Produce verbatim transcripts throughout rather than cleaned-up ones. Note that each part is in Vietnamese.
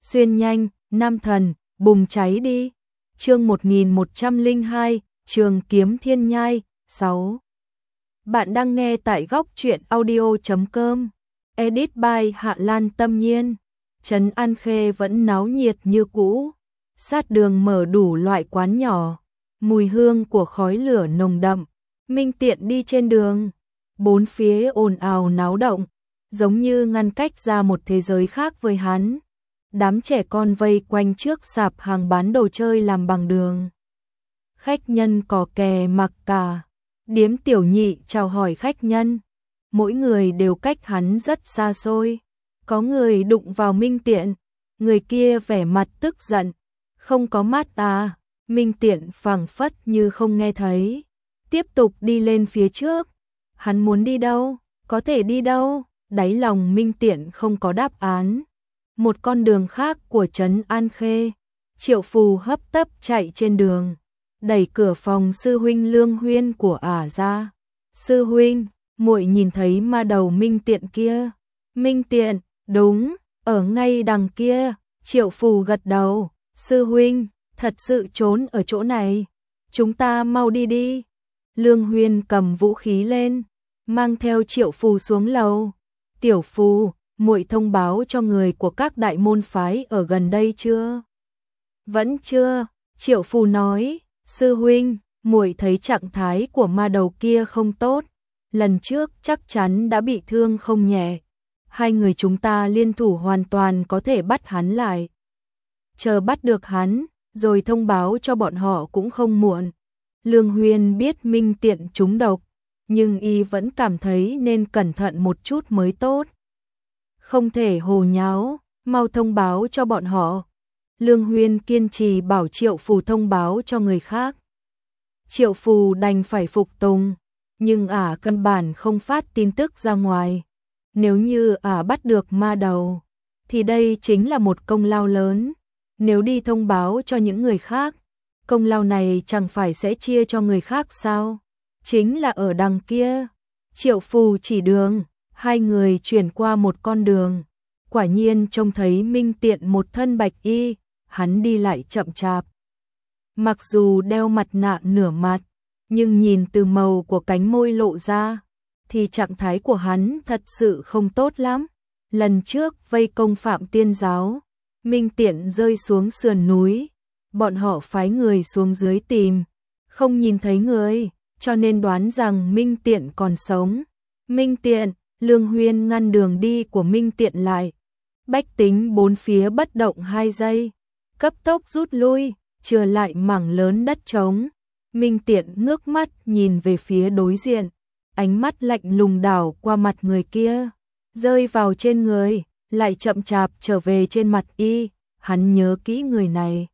xuyên nhanh, nam thần, bùng cháy đi. Chương một nghìn một trăm lẻ hai, Trường kiếm thiên nhai, sáu. Bạn đang nghe tại góc truyện audio chấm com. Edit by Hạ Lan Tâm Nhiên. Trấn An Khê vẫn náo nhiệt như cũ. Sát đường mở đủ loại quán nhỏ. Mùi hương của khói lửa nồng đậm. Minh Tiện đi trên đường. Bốn phía ồn ào náo động. Giống như ngăn cách ra một thế giới khác với hắn. Đám trẻ con vây quanh trước sạp hàng bán đồ chơi làm bằng đường. Khách nhân cò kè mặc cả. Điếm tiểu nhị chào hỏi khách nhân. Mỗi người đều cách hắn rất xa xôi. Có người đụng vào Minh Tiện. Người kia vẻ mặt tức giận. Không có mắt à. Minh Tiện phảng phất như không nghe thấy. Tiếp tục đi lên phía trước. Hắn muốn đi đâu? Có thể đi đâu? Đáy lòng Minh Tiện không có đáp án. Một con đường khác của Trấn An Khê. Triệu Phù hấp tấp chạy trên đường. Đẩy cửa phòng sư huynh Lương Huyên của ả ra. Sư huynh, muội nhìn thấy ma đầu Minh Tiện kia. Minh Tiện, đúng, ở ngay đằng kia. Triệu Phù gật đầu. Sư huynh, thật sự trốn ở chỗ này. Chúng ta mau đi đi. Lương Huyên cầm vũ khí lên, mang theo Triệu Phù xuống lầu. Tiểu Phù, muội thông báo cho người của các đại môn phái ở gần đây chưa? Vẫn chưa. Triệu Phù nói. Sư huynh, muội thấy trạng thái của ma đầu kia không tốt. Lần trước chắc chắn đã bị thương không nhẹ. Hai người chúng ta liên thủ hoàn toàn có thể bắt hắn lại. Chờ bắt được hắn, rồi thông báo cho bọn họ cũng không muộn. Lương Huyên biết Minh Tiện trúng độc, nhưng y vẫn cảm thấy nên cẩn thận một chút mới tốt. Không thể hồ nháo, mau thông báo cho bọn họ. Lương Huyên kiên trì bảo Triệu Phù thông báo cho người khác. Triệu Phù đành phải phục tùng, nhưng ả căn bản không phát tin tức ra ngoài. Nếu như ả bắt được ma đầu, thì đây chính là một công lao lớn. Nếu đi thông báo cho những người khác, công lao này chẳng phải sẽ chia cho người khác sao? Chính là ở đằng kia. Triệu Phù chỉ đường, hai người chuyển qua một con đường. Quả nhiên trông thấy Minh Tiện một thân bạch y, hắn đi lại chậm chạp. Mặc dù đeo mặt nạ nửa mặt, nhưng nhìn từ màu của cánh môi lộ ra, thì trạng thái của hắn thật sự không tốt lắm. Lần trước vây công Phạm Tiên Giáo, Minh Tiện rơi xuống sườn núi, bọn họ phái người xuống dưới tìm, không nhìn thấy người, cho nên đoán rằng Minh Tiện còn sống. Minh Tiện, Lương Huyên ngăn đường đi của Minh Tiện lại. Bách tính bốn phía bất động hai giây, cấp tốc rút lui, chừa lại mảng lớn đất trống. Minh Tiện ngước mắt nhìn về phía đối diện, ánh mắt lạnh lùng đảo qua mặt người kia, rơi vào trên người, lại chậm chạp trở về trên mặt y. Hắn nhớ kỹ người này.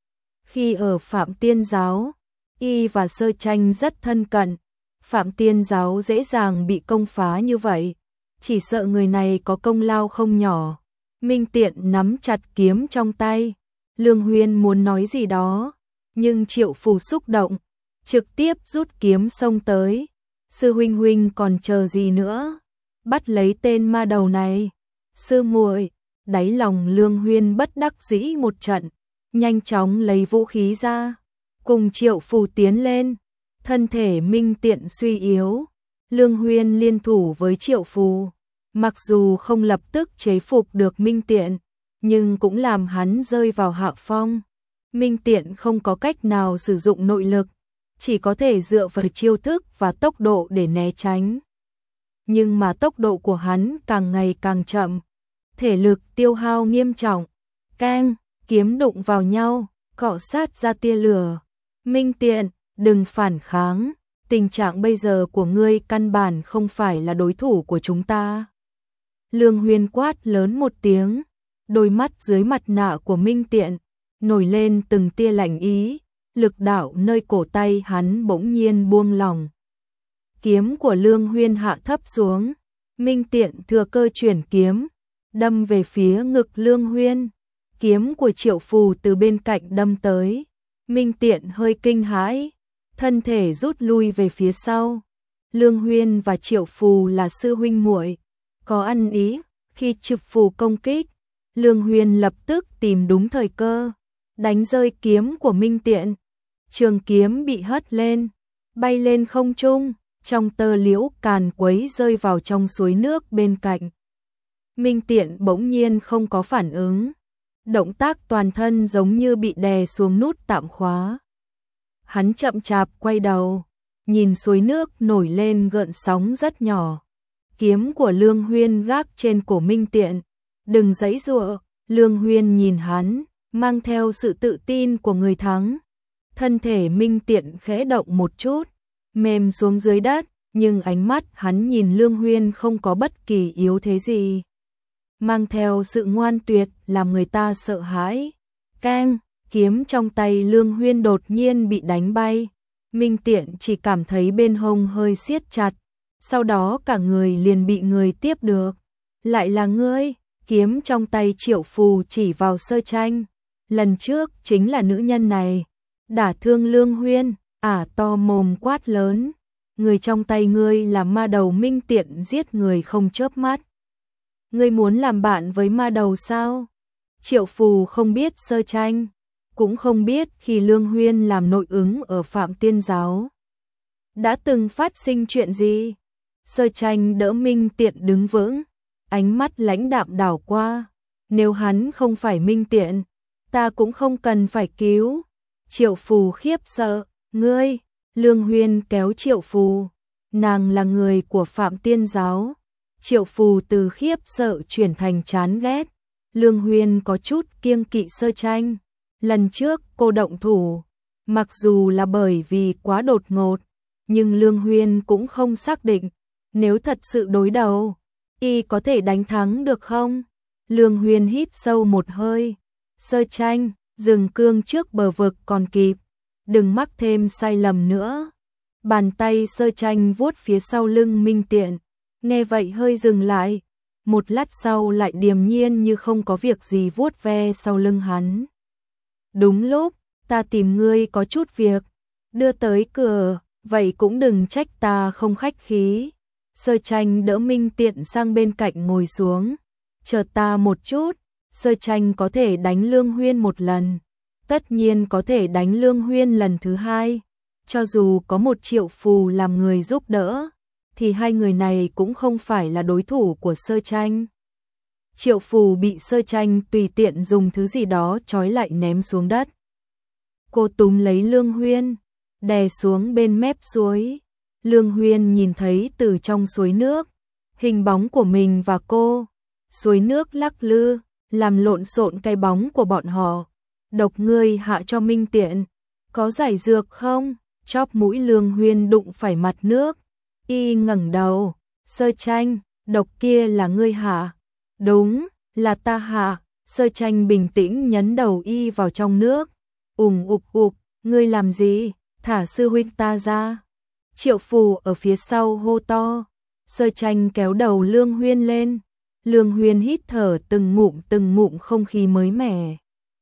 Khi ở Phạm Tiên Giáo, y và Sơ Tranh rất thân cận. Phạm Tiên Giáo dễ dàng bị công phá như vậy, chỉ sợ người này có công lao không nhỏ. Minh Tiện nắm chặt kiếm trong tay. Lương Huyên muốn nói gì đó, nhưng Triệu Phù xúc động, trực tiếp rút kiếm xông tới. Sư huynh huynh còn chờ gì nữa? Bắt lấy tên ma đầu này. Sư muội, đáy lòng Lương Huyên bất đắc dĩ một trận, nhanh chóng lấy vũ khí ra, cùng Triệu Phù tiến lên. Thân thể Minh Tiện suy yếu, Lương Huyên liên thủ với Triệu Phù, mặc dù không lập tức chế phục được Minh Tiện, nhưng cũng làm hắn rơi vào hạ phong. Minh Tiện không có cách nào sử dụng nội lực, chỉ có thể dựa vào chiêu thức và tốc độ để né tránh. Nhưng mà tốc độ của hắn càng ngày càng chậm, thể lực tiêu hao nghiêm trọng. Keng, kiếm đụng vào nhau, cọ sát ra tia lửa. Minh Tiện, đừng phản kháng, tình trạng bây giờ của ngươi căn bản không phải là đối thủ của chúng ta. Lương Huyên quát lớn một tiếng, đôi mắt dưới mặt nạ của Minh Tiện nổi lên từng tia lạnh ý, lực đạo nơi cổ tay hắn bỗng nhiên buông lỏng. Kiếm của Lương Huyên hạ thấp xuống, Minh Tiện thừa cơ chuyển kiếm, đâm về phía ngực Lương Huyên. Kiếm của Triệu Phù từ bên cạnh đâm tới, Minh Tiện hơi kinh hãi, thân thể rút lui về phía sau. Lương Huyên và Triệu Phù là sư huynh muội, có ăn ý, khi Triệu Phù công kích, Lương Huyên lập tức tìm đúng thời cơ, đánh rơi kiếm của Minh Tiện. Trường kiếm bị hất lên, bay lên không trung, trong tơ liễu càn quấy rơi vào trong suối nước bên cạnh. Minh Tiện bỗng nhiên không có phản ứng, động tác toàn thân giống như bị đè xuống nút tạm khóa. Hắn chậm chạp quay đầu, nhìn suối nước nổi lên gợn sóng rất nhỏ. Kiếm của Lương Huyên gác trên cổ Minh Tiện, đừng giãy giụa. Lương Huyên nhìn hắn, mang theo sự tự tin của người thắng. Thân thể Minh Tiện khẽ động một chút, mềm xuống dưới đất, nhưng ánh mắt hắn nhìn Lương Huyên không có bất kỳ yếu thế gì, mang theo sự ngoan tuyệt làm người ta sợ hãi. Keng, kiếm trong tay Lương Huyên đột nhiên bị đánh bay. Minh Tiện chỉ cảm thấy bên hông hơi siết chặt, sau đó cả người liền bị người tiếp được. Lại là ngươi? Kiếm trong tay Triệu Phù chỉ vào Sơ Tranh. Lần trước chính là nữ nhân này đả thương Lương Huyên. Ả to mồm quát lớn, người trong tay ngươi là ma đầu. Minh Tiện giết người không chớp mắt. Ngươi muốn làm bạn với ma đầu sao? Triệu Phù không biết Sơ Tranh, cũng không biết khi Lương Huyên làm nội ứng ở Phạm Tiên Giáo đã từng phát sinh chuyện gì. Sơ Tranh đỡ Minh Tiện đứng vững, ánh mắt lãnh đạm đảo qua. Nếu hắn không phải Minh Tiện, ta cũng không cần phải cứu. Triệu Phù khiếp sợ, ngươi? Lương Huyên kéo Triệu Phù, nàng là người của Phạm Tiên Giáo. Triệu Phù từ khiếp sợ chuyển thành chán ghét. Lương Huyên có chút kiêng kỵ Sơ Tranh. Lần trước cô động thủ, mặc dù là bởi vì quá đột ngột, nhưng Lương Huyên cũng không xác định, nếu thật sự đối đầu, y có thể đánh thắng được không? Lương Huyên hít sâu một hơi. Sơ Tranh, dừng cương trước bờ vực còn kịp, đừng mắc thêm sai lầm nữa. Bàn tay Sơ Tranh vuốt phía sau lưng Minh Tiện, nghe vậy hơi dừng lại, một lát sau lại điềm nhiên như không có việc gì vuốt ve sau lưng hắn. Đúng lúc, ta tìm ngươi có chút việc, đưa tới cửa, vậy cũng đừng trách ta không khách khí. Sơ Tranh đỡ Minh Tiện sang bên cạnh ngồi xuống. Chờ ta một chút. Sơ Tranh có thể đánh Lương Huyên một lần, tất nhiên có thể đánh Lương Huyên lần thứ hai. Cho dù có một Triệu Phù làm người giúp đỡ, thì hai người này cũng không phải là đối thủ của Sơ Tranh. Triệu Phù bị Sơ Tranh tùy tiện dùng thứ gì đó trói lại ném xuống đất. Cô túm lấy Lương Huyên, đè xuống bên mép suối. Lương Huyên nhìn thấy từ trong suối nước, hình bóng của mình và cô. Suối nước lắc lư, làm lộn xộn cái bóng của bọn họ. Độc ngươi hạ cho Minh Tiện, có giải dược không? Chóp mũi Lương Huyên đụng phải mặt nước. Y ngẩng đầu, Sơ Tranh, độc kia là ngươi hạ? Đúng, là ta hạ. Sơ Tranh bình tĩnh nhấn đầu y vào trong nước. Ùng ục ục, ngươi làm gì? Thả sư huynh ta ra. Triệu Phù ở phía sau hô to. Sơ Tranh kéo đầu Lương Huyên lên. Lương Huyên hít thở từng ngụm từng ngụm không khí mới mẻ.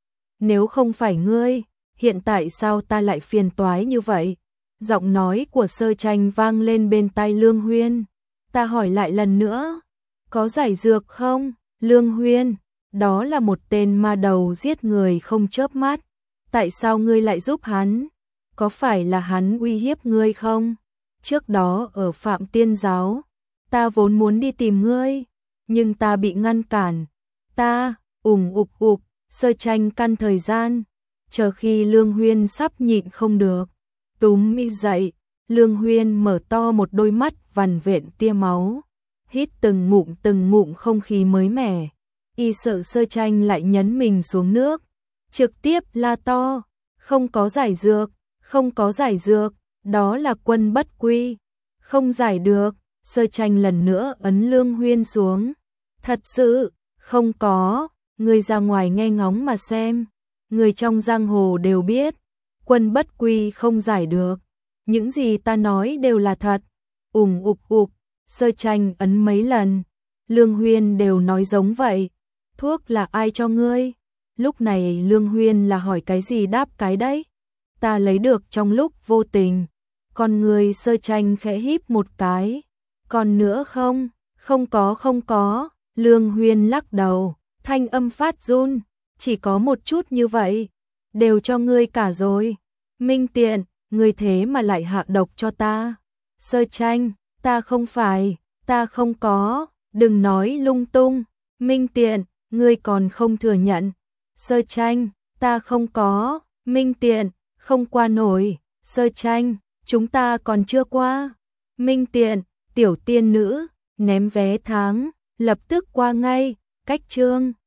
Nếu không phải ngươi, hiện tại sao ta lại phiền toái như vậy? Giọng nói của Sơ Tranh vang lên bên tai Lương Huyên. Ta hỏi lại lần nữa, có giải dược không? Lương Huyên, đó là một tên ma đầu giết người không chớp mắt. Tại sao ngươi lại giúp hắn? Có phải là hắn uy hiếp ngươi không? Trước đó ở Phạm Tiên Giáo, ta vốn muốn đi tìm ngươi, nhưng ta bị ngăn cản. Ta, ủng ục ục, Sơ Tranh căn thời gian, chờ khi Lương Huyên sắp nhịn không được, túm mi dậy. Lương Huyên mở to một đôi mắt vằn vện tia máu, hít từng ngụm từng ngụm không khí mới mẻ. Y sợ Sơ Tranh lại nhấn mình xuống nước, trực tiếp la to, không có giải dược, không có giải dược, đó là quân bất quy, không giải được. Sơ Tranh lần nữa ấn Lương Huyên xuống. Thật sự, không có, người ra ngoài nghe ngóng mà xem, người trong giang hồ đều biết, quân bất quy không giải được. Những gì ta nói đều là thật. Ùng ục ục, Sơ Tranh ấn mấy lần, Lương Huyên đều nói giống vậy. Thuốc là ai cho ngươi? Lúc này Lương Huyên là hỏi cái gì đáp cái đấy. Ta lấy được trong lúc vô tình. Con người Sơ Tranh khẽ híp một cái. Còn nữa không? Không có không có. Lương Huyên lắc đầu. thanh âm phát run, chỉ có một chút như vậy, đều cho ngươi cả rồi. Minh Tiện, ngươi thế mà lại hạ độc cho ta. Sơ Tranh, ta không phải, ta không có, đừng nói lung tung. Minh Tiện, ngươi còn không thừa nhận. Sơ Tranh, ta không có. Minh Tiện, không qua nổi. Sơ Tranh, chúng ta còn chưa qua. Minh Tiện, tiểu tiên nữ, ném vé tháng, lập tức qua ngay. Cách chương